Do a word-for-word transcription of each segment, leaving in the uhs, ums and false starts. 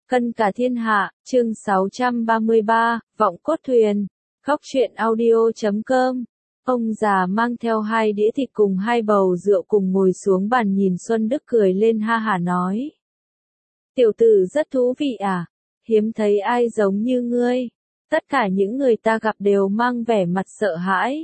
Cân cả thiên hạ, chương sáu trăm ba mươi ba, Vọng cốt thuyền. Góc truyện audio chấm com. Ông già mang theo hai đĩa thịt cùng hai bầu rượu cùng ngồi xuống bàn nhìn Xuân Đức cười lên ha hả nói. Tiểu tử rất thú vị à, hiếm thấy ai giống như ngươi. Tất cả những người ta gặp đều mang vẻ mặt sợ hãi.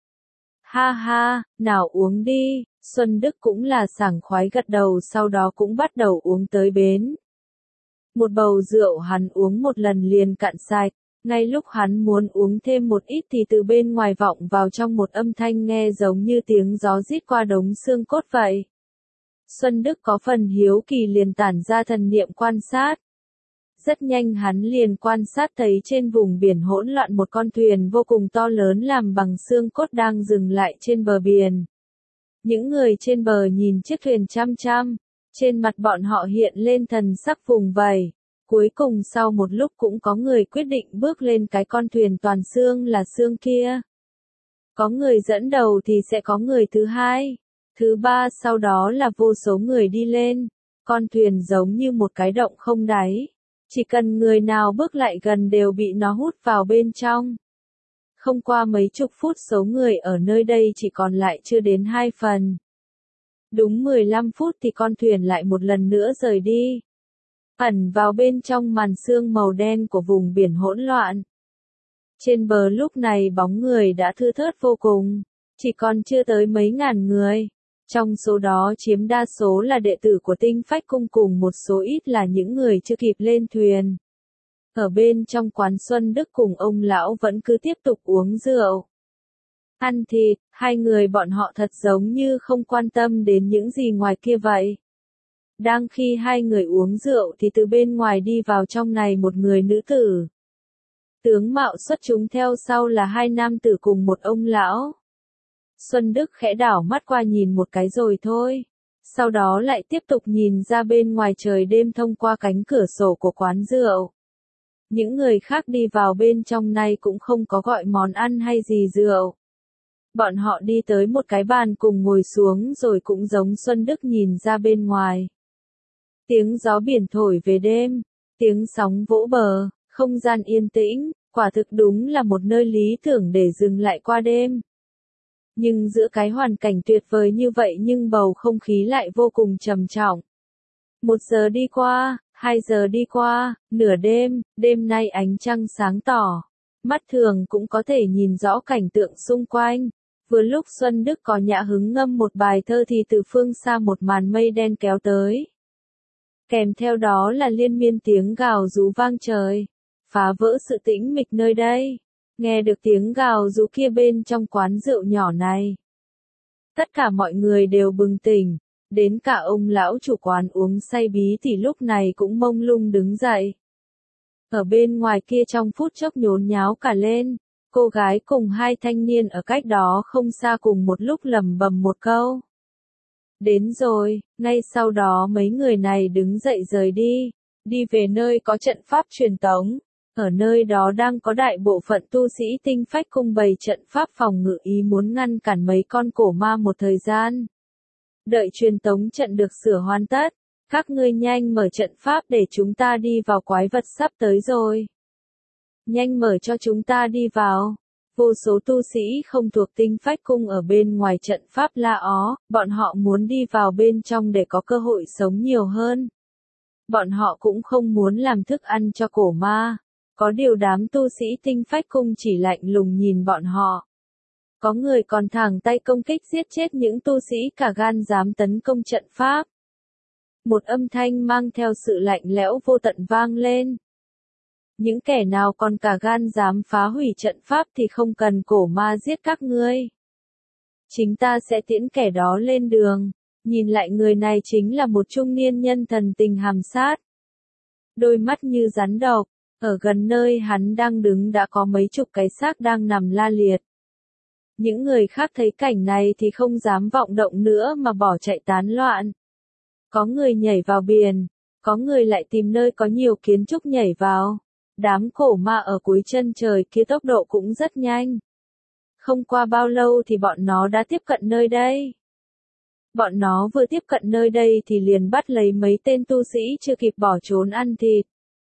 Ha ha, nào uống đi, Xuân Đức cũng là sảng khoái gật đầu sau đó cũng bắt đầu uống tới bến. Một bầu rượu hắn uống một lần liền cạn sạch, ngay lúc hắn muốn uống thêm một ít thì từ bên ngoài vọng vào trong một âm thanh nghe giống như tiếng gió rít qua đống xương cốt vậy. Xuân Đức có phần hiếu kỳ liền tản ra thần niệm quan sát. Rất nhanh hắn liền quan sát thấy trên vùng biển hỗn loạn một con thuyền vô cùng to lớn làm bằng xương cốt đang dừng lại trên bờ biển. Những người trên bờ nhìn chiếc thuyền chăm chăm, trên mặt bọn họ hiện lên thần sắc vùng vầy. Cuối cùng sau một lúc cũng có người quyết định bước lên cái con thuyền toàn xương là xương kia. Có người dẫn đầu thì sẽ có người thứ hai, thứ ba sau đó là vô số người đi lên. Con thuyền giống như một cái động không đáy. Chỉ cần người nào bước lại gần đều bị nó hút vào bên trong. Không qua mấy chục phút số người ở nơi đây chỉ còn lại chưa đến hai phần. Đúng mười lăm phút thì con thuyền lại một lần nữa rời đi. Ẩn vào bên trong màn sương màu đen của vùng biển hỗn loạn. Trên bờ lúc này bóng người đã thưa thớt vô cùng, chỉ còn chưa tới mấy ngàn người. Trong số đó chiếm đa số là đệ tử của Tinh Phách Cung cùng một số ít là những người chưa kịp lên thuyền. Ở bên trong quán Xuân Đức cùng ông lão vẫn cứ tiếp tục uống rượu. Ăn thịt, hai người bọn họ thật giống như không quan tâm đến những gì ngoài kia vậy. Đang khi hai người uống rượu thì từ bên ngoài đi vào trong này một người nữ tử. Tướng mạo xuất chúng theo sau là hai nam tử cùng một ông lão. Xuân Đức khẽ đảo mắt qua nhìn một cái rồi thôi. Sau đó lại tiếp tục nhìn ra bên ngoài trời đêm thông qua cánh cửa sổ của quán rượu. Những người khác đi vào bên trong này cũng không có gọi món ăn hay gì rượu. Bọn họ đi tới một cái bàn cùng ngồi xuống rồi cũng giống Xuân Đức nhìn ra bên ngoài. Tiếng gió biển thổi về đêm, tiếng sóng vỗ bờ, không gian yên tĩnh, quả thực đúng là một nơi lý tưởng để dừng lại qua đêm. Nhưng giữa cái hoàn cảnh tuyệt vời như vậy nhưng bầu không khí lại vô cùng trầm trọng. Một giờ đi qua, hai giờ đi qua, nửa đêm, đêm nay ánh trăng sáng tỏ. Mắt thường cũng có thể nhìn rõ cảnh tượng xung quanh. Vừa lúc Xuân Đức có nhã hứng ngâm một bài thơ thì từ phương xa một màn mây đen kéo tới. Kèm theo đó là liên miên tiếng gào rú vang trời, phá vỡ sự tĩnh mịch nơi đây. Nghe được tiếng gào rú kia bên trong quán rượu nhỏ này. Tất cả mọi người đều bừng tỉnh, đến cả ông lão chủ quán uống say bí thì lúc này cũng mông lung đứng dậy. Ở bên ngoài kia trong phút chốc nhốn nháo cả lên, cô gái cùng hai thanh niên ở cách đó không xa cùng một lúc lẩm bẩm một câu. Đến rồi, ngay sau đó mấy người này đứng dậy rời đi, đi về nơi có trận pháp truyền tống. Ở nơi đó đang có đại bộ phận tu sĩ Tinh Phách Cung bày trận pháp phòng ngự ý muốn ngăn cản mấy con cổ ma một thời gian. Đợi truyền tống trận được sửa hoàn tất, các ngươi nhanh mở trận pháp để chúng ta đi vào quái vật sắp tới rồi. Nhanh mở cho chúng ta đi vào. Vô số tu sĩ không thuộc Tinh Phách Cung ở bên ngoài trận pháp la ó, bọn họ muốn đi vào bên trong để có cơ hội sống nhiều hơn. Bọn họ cũng không muốn làm thức ăn cho cổ ma. Có điều đám tu sĩ Tinh Phách Cung chỉ lạnh lùng nhìn bọn họ. Có người còn thẳng tay công kích giết chết những tu sĩ cả gan dám tấn công trận pháp. Một âm thanh mang theo sự lạnh lẽo vô tận vang lên. Những kẻ nào còn cả gan dám phá hủy trận pháp thì không cần cổ ma giết các ngươi. Chính ta sẽ tiễn kẻ đó lên đường. Nhìn lại người này chính là một trung niên nhân thần tình hàm sát. Đôi mắt như rắn độc. Ở gần nơi hắn đang đứng đã có mấy chục cái xác đang nằm la liệt. Những người khác thấy cảnh này thì không dám vọng động nữa mà bỏ chạy tán loạn. Có người nhảy vào biển, có người lại tìm nơi có nhiều kiến trúc nhảy vào. Đám cổ ma ở cuối chân trời kia tốc độ cũng rất nhanh. Không qua bao lâu thì bọn nó đã tiếp cận nơi đây. Bọn nó vừa tiếp cận nơi đây thì liền bắt lấy mấy tên tu sĩ chưa kịp bỏ trốn ăn thịt.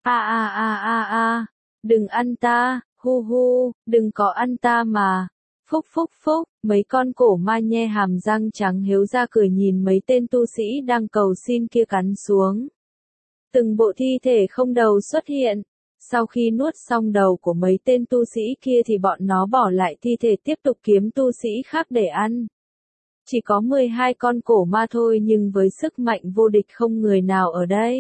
A a a a a, đừng ăn ta, hu hu, đừng có ăn ta mà. Phúc phúc phúc, mấy con cổ ma nhe hàm răng trắng hiếu ra cười nhìn mấy tên tu sĩ đang cầu xin kia cắn xuống. Từng bộ thi thể không đầu xuất hiện. Sau khi nuốt xong đầu của mấy tên tu sĩ kia thì bọn nó bỏ lại thi thể tiếp tục kiếm tu sĩ khác để ăn. Chỉ có mười hai con cổ ma thôi nhưng với sức mạnh vô địch không người nào ở đây.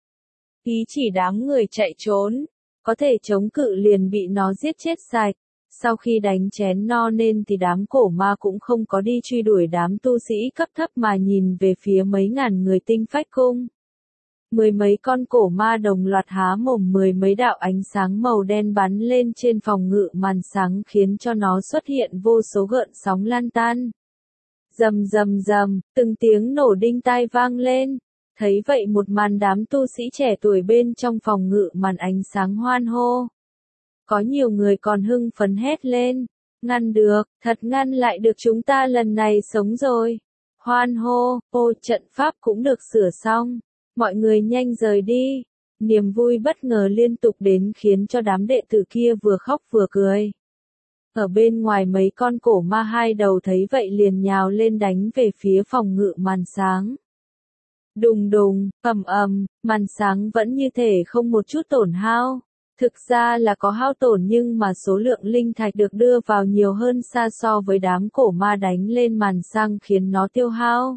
Ý chỉ đám người chạy trốn, có thể chống cự liền bị nó giết chết sạch. Sau khi đánh chén no nên thì đám cổ ma cũng không có đi truy đuổi đám tu sĩ cấp thấp mà nhìn về phía mấy ngàn người tinh phách cung. Mười mấy con cổ ma đồng loạt há mồm, mười mấy đạo ánh sáng màu đen bắn lên trên phòng ngự màn sáng khiến cho nó xuất hiện vô số gợn sóng lan tan. Rầm rầm rầm, từng tiếng nổ đinh tai vang lên. Thấy vậy một màn đám tu sĩ trẻ tuổi bên trong phòng ngự màn ánh sáng hoan hô. Có nhiều người còn hưng phấn hét lên. Ngăn được, thật ngăn lại được, chúng ta lần này sống rồi. Hoan hô, ô trận pháp cũng được sửa xong. Mọi người nhanh rời đi. Niềm vui bất ngờ liên tục đến khiến cho đám đệ tử kia vừa khóc vừa cười. Ở bên ngoài mấy con cổ ma hai đầu thấy vậy liền nhào lên đánh về phía phòng ngự màn sáng. Đùng đùng, ầm ầm, màn sáng vẫn như thể không một chút tổn hao. Thực ra là có hao tổn nhưng mà số lượng linh thạch được đưa vào nhiều hơn xa so với đám cổ ma đánh lên màn sáng khiến nó tiêu hao.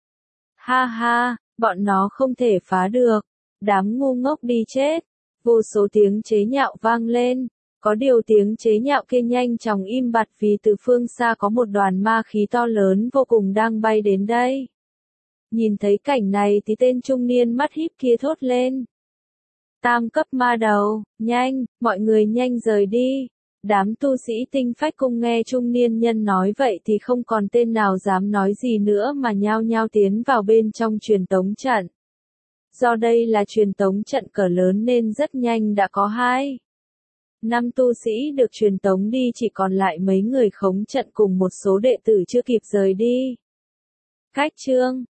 Ha ha, bọn nó không thể phá được. Đám ngu ngốc đi chết. Vô số tiếng chế nhạo vang lên. Có điều tiếng chế nhạo kia nhanh chóng im bặt vì từ phương xa có một đoàn ma khí to lớn vô cùng đang bay đến đây. Nhìn thấy cảnh này thì tên trung niên mắt híp kia thốt lên. Tam cấp ma đầu, nhanh, mọi người nhanh rời đi. Đám tu sĩ tinh phách cung nghe trung niên nhân nói vậy thì không còn tên nào dám nói gì nữa mà nhao nhao tiến vào bên trong truyền tống trận. Do đây là truyền tống trận cỡ lớn nên rất nhanh đã có hai. Năm tu sĩ được truyền tống đi, chỉ còn lại mấy người khống trận cùng một số đệ tử chưa kịp rời đi. Cách chương